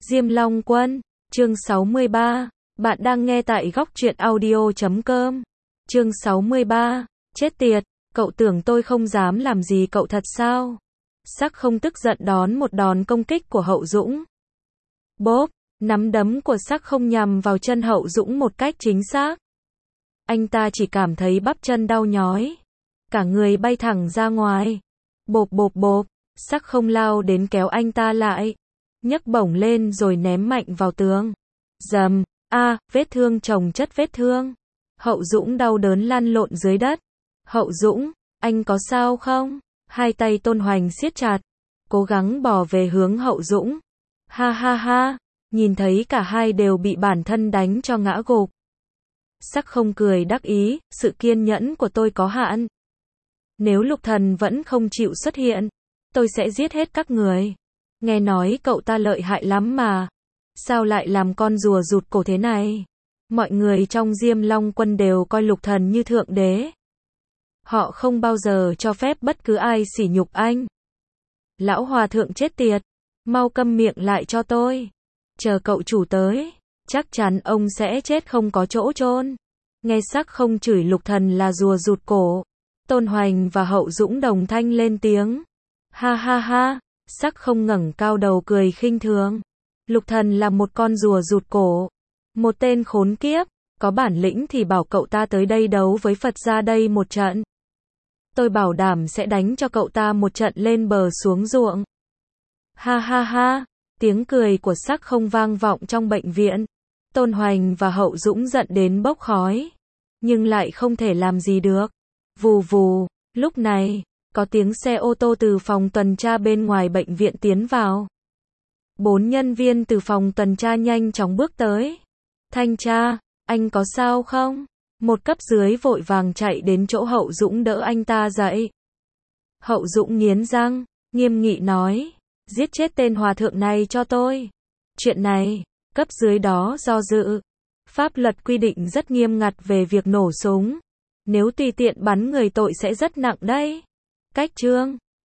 Diêm Long Quân, chương 63, bạn đang nghe tại góc truyện audio.com. Chương 63, chết tiệt, cậu tưởng tôi không dám làm gì cậu thật sao? Sắc không tức giận đón một đòn công kích của Hậu Dũng. Bốp, nắm đấm của Sắc không nhằm vào chân Hậu Dũng một cách chính xác. Anh ta chỉ cảm thấy bắp chân đau nhói, cả người bay thẳng ra ngoài. Bộp bộp bộp, Sắc không lao đến kéo anh ta lại, nhấc bổng lên rồi ném mạnh vào tường. Rầm, vết thương chồng chất vết thương. Hậu Dũng đau đớn lăn lộn dưới đất. Hậu Dũng, anh có sao không? Hai tay Tôn Hoành siết chặt, cố gắng bò về hướng Hậu Dũng. Ha ha ha, nhìn thấy cả hai đều bị bản thân đánh cho ngã gục. Sắc không cười đắc ý, sự kiên nhẫn của tôi có hạn. Nếu Lục Thần vẫn không chịu xuất hiện, tôi sẽ giết hết các người. Nghe nói cậu ta lợi hại lắm mà. Sao lại làm con rùa rụt cổ thế này? Mọi người trong Diêm Long Quân đều coi Lục Thần như thượng đế. Họ không bao giờ cho phép bất cứ ai sỉ nhục anh. Lão hòa thượng chết tiệt, mau câm miệng lại cho tôi. Chờ cậu chủ tới, chắc chắn ông sẽ chết không có chỗ chôn. Nghe Sắc không chửi Lục Thần là rùa rụt cổ, Tôn Hoành và Hậu Dũng đồng thanh lên tiếng. Ha ha ha, Sắc không ngẩng cao đầu cười khinh thường. Lục Thần là một con rùa rụt cổ, một tên khốn kiếp, có bản lĩnh thì bảo cậu ta tới đây đấu với Phật gia đây một trận. Tôi bảo đảm sẽ đánh cho cậu ta một trận lên bờ xuống ruộng. Ha ha ha, tiếng cười của Sắc không vang vọng trong bệnh viện. Tôn Hoành và Hậu Dũng giận đến bốc khói, nhưng lại không thể làm gì được. Vù vù, lúc này, có tiếng xe ô tô từ phòng tuần tra bên ngoài bệnh viện tiến vào. 4 nhân viên từ phòng tuần tra nhanh chóng bước tới. Thanh tra, anh có sao không? Một cấp dưới vội vàng chạy đến chỗ Hậu Dũng đỡ anh ta dậy. Hậu Dũng nghiến răng, nghiêm nghị nói, giết chết tên hòa thượng này cho tôi. Chuyện này, cấp dưới đó do dự. Pháp luật quy định rất nghiêm ngặt về việc nổ súng. Nếu tùy tiện bắn người tội sẽ rất nặng đấy. Cách chương